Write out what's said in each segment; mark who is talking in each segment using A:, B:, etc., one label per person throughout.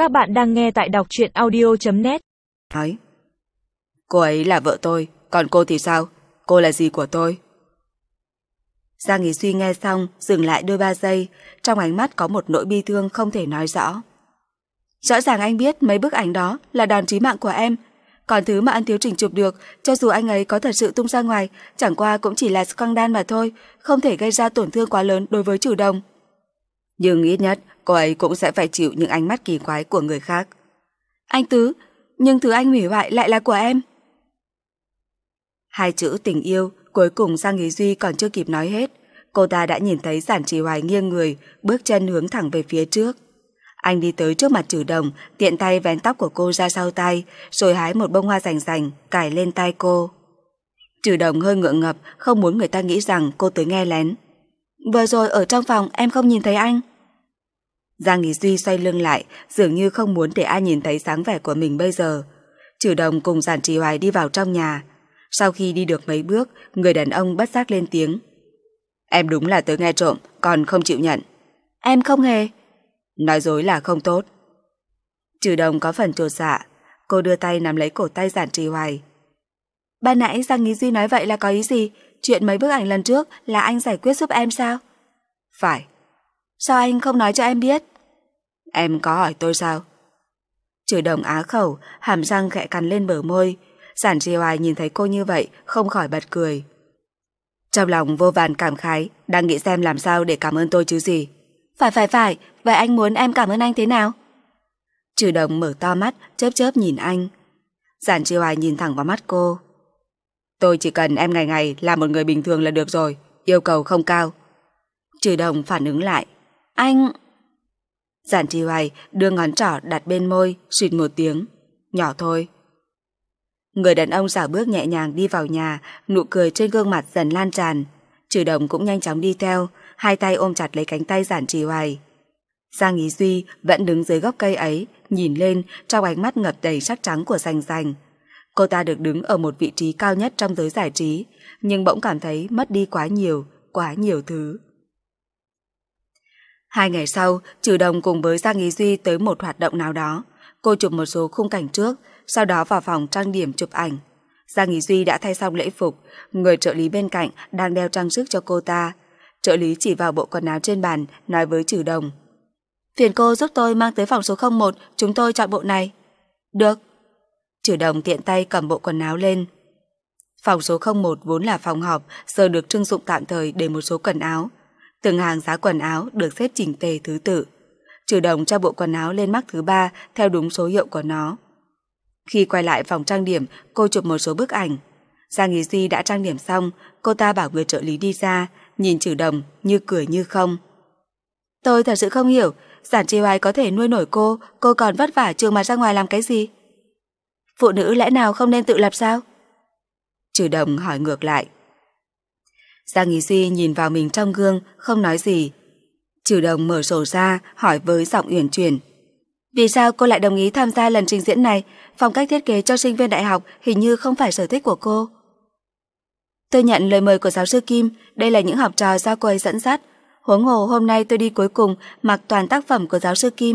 A: Các bạn đang nghe tại đọc truyện audio.net.
B: Nói, cô ấy là vợ tôi, còn cô thì sao? Cô là gì của tôi? Giang Ý Duy nghe xong, dừng lại đôi ba giây, trong ánh mắt có một nỗi bi thương không thể nói rõ. Rõ ràng anh biết mấy bức ảnh đó là đòn chí mạng của em, còn thứ mà Ân Thiếu Trình chụp được, cho dù anh ấy có thật sự tung ra ngoài, chẳng qua cũng chỉ là scandal mà thôi, không thể gây ra tổn thương quá lớn đối với Trừ Đồng. Nhưng ít nhất, cô ấy cũng sẽ phải chịu những ánh mắt kỳ quái của người khác. Anh Tứ, nhưng thứ anh hủy hoại lại là của em. Hai chữ tình yêu, cuối cùng Giang Ý Duy còn chưa kịp nói hết, cô ta đã nhìn thấy Giản Trì Hoài nghiêng người, bước chân hướng thẳng về phía trước. Anh đi tới trước mặt Trừ Đồng, tiện tay vén tóc của cô ra sau tay, rồi hái một bông hoa rành rành, cài lên tai cô. Trừ Đồng hơi ngượng ngập, không muốn người ta nghĩ rằng cô tới nghe lén. Vừa rồi ở trong phòng em không nhìn thấy anh. Giang Ý Duy xoay lưng lại, dường như không muốn để ai nhìn thấy dáng vẻ của mình bây giờ. Trừ Đồng cùng Giản Trì Hoài đi vào trong nhà. Sau khi đi được mấy bước, người đàn ông bất giác lên tiếng. Em đúng là tới nghe trộm, còn không chịu nhận. Em không hề. Nói dối là không tốt. Trừ Đồng có phần chột dạ, cô đưa tay nắm lấy cổ tay Giản Trì Hoài. Ban nãy Giang Ý Duy nói vậy là có ý gì? Chuyện mấy bức ảnh lần trước là anh giải quyết giúp em sao? Phải. Sao anh không nói cho em biết? Em có hỏi tôi sao? Trừ Đồng á khẩu, hàm răng khẽ cắn lên bờ môi. Giản Trì Hoài nhìn thấy cô như vậy, không khỏi bật cười. Trong lòng vô vàn cảm khái, đang nghĩ xem làm sao để cảm ơn tôi chứ gì. Phải, vậy anh muốn em cảm ơn anh thế nào? Trừ Đồng mở to mắt, chớp chớp nhìn anh. Giản Trì Hoài nhìn thẳng vào mắt cô. Tôi chỉ cần em ngày ngày là một người bình thường là được rồi, yêu cầu không cao. Trừ Đồng phản ứng lại. Anh... Giản Trì Hoài đưa ngón trỏ đặt bên môi, suýt một tiếng. Nhỏ thôi. Người đàn ông xảo bước nhẹ nhàng đi vào nhà, nụ cười trên gương mặt dần lan tràn. Trừ Đồng cũng nhanh chóng đi theo, hai tay ôm chặt lấy cánh tay Giản Trì Hoài. Giang Ý Duy vẫn đứng dưới gốc cây ấy, nhìn lên trong ánh mắt ngập đầy sắc trắng của Rành Rành. Cô ta được đứng ở một vị trí cao nhất trong giới giải trí, nhưng bỗng cảm thấy mất đi quá nhiều thứ. 2 ngày sau, Trừ Đồng cùng với Giang Ý Duy tới một hoạt động nào đó. Cô chụp một số khung cảnh trước, sau đó vào phòng trang điểm chụp ảnh. Giang Ý Duy đã thay xong lễ phục, người trợ lý bên cạnh đang đeo trang sức cho cô ta. Trợ lý chỉ vào bộ quần áo trên bàn, nói với Trừ Đồng. Phiền cô giúp tôi mang tới phòng số 01, chúng tôi chọn bộ này. Được. Trừ Đồng tiện tay cầm bộ quần áo lên. Phòng số 01 vốn là phòng họp, giờ được trưng dụng tạm thời để một số quần áo. Từng hàng giá quần áo được xếp chỉnh tề thứ tự. Trừ Đồng cho bộ quần áo lên mác thứ 3 theo đúng số hiệu của nó. Khi quay lại phòng trang điểm, cô chụp một số bức ảnh. Giang Ý Duy đã trang điểm xong, cô ta bảo người trợ lý đi ra, nhìn Trừ Đồng như cười như không. Tôi thật sự không hiểu, Giản Trì Hoài có thể nuôi nổi cô còn vất vả trường mà ra ngoài làm cái gì? Phụ nữ lẽ nào không nên tự lập sao? Trừ Đồng hỏi ngược lại. Giang Ý Duy nhìn vào mình trong gương, không nói gì. Trừ Đồng mở sổ ra, hỏi với giọng uyển chuyển. Vì sao cô lại đồng ý tham gia lần trình diễn này? Phong cách thiết kế cho sinh viên đại học hình như không phải sở thích của cô. Tôi nhận lời mời của giáo sư Kim, đây là những học trò do cô ấy dẫn dắt. Huống hồ hôm nay tôi đi cuối cùng mặc toàn tác phẩm của giáo sư Kim.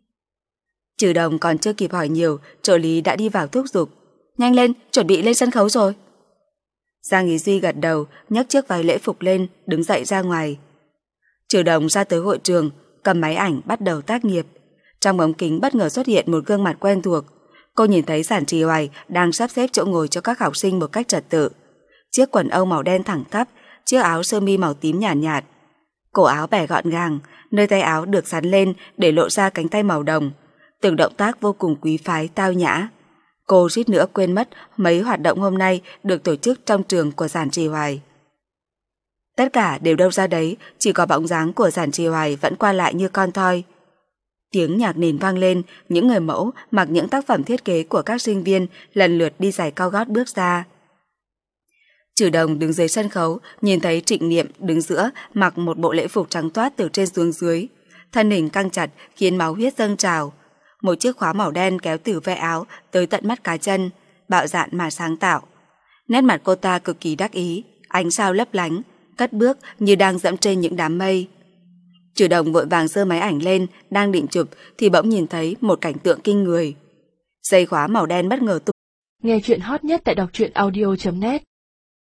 B: Trừ Đồng còn chưa kịp hỏi nhiều, trợ lý đã đi vào thúc giục. Nhanh lên, chuẩn bị lên sân khấu rồi. Giang Ý Duy gật đầu, nhấc chiếc váy lễ phục lên, đứng dậy ra ngoài. Trừ Đồng ra tới hội trường, cầm máy ảnh bắt đầu tác nghiệp. Trong ống kính bất ngờ xuất hiện một gương mặt quen thuộc. Cô nhìn thấy Giản Trì Hoài đang sắp xếp chỗ ngồi cho các học sinh một cách trật tự. Chiếc quần âu màu đen thẳng tắp, chiếc áo sơ mi màu tím nhàn nhạt. Cổ áo bẻ gọn gàng, nơi tay áo được xắn lên để lộ ra cánh tay màu đồng. Từng động tác vô cùng quý phái, tao nhã. Cô suýt nữa quên mất mấy hoạt động hôm nay được tổ chức trong trường của Giản Trì Hoài. Tất cả đều đâu ra đấy, chỉ có bóng dáng của Giản Trì Hoài vẫn qua lại như con thoi. Tiếng nhạc nền vang lên, những người mẫu mặc những tác phẩm thiết kế của các sinh viên lần lượt đi giày cao gót bước ra. Trừ Đồng đứng dưới sân khấu, nhìn thấy Trịnh Niệm đứng giữa mặc một bộ lễ phục trắng toát từ trên xuống dưới. Thân hình căng chặt khiến máu huyết dâng trào. Một chiếc khóa màu đen kéo từ ve áo tới tận mắt cá chân, bạo dạn mà sáng tạo. Nét mặt cô ta cực kỳ đắc ý, ánh sao lấp lánh, cất bước như đang dẫm trên những đám mây. Trừ Đồng vội vàng giơ máy ảnh lên, đang định chụp thì bỗng nhìn thấy một cảnh tượng kinh người. Dây khóa màu đen bất ngờ tung.
A: Nghe chuyện hot nhất tại đọc truyện audio.net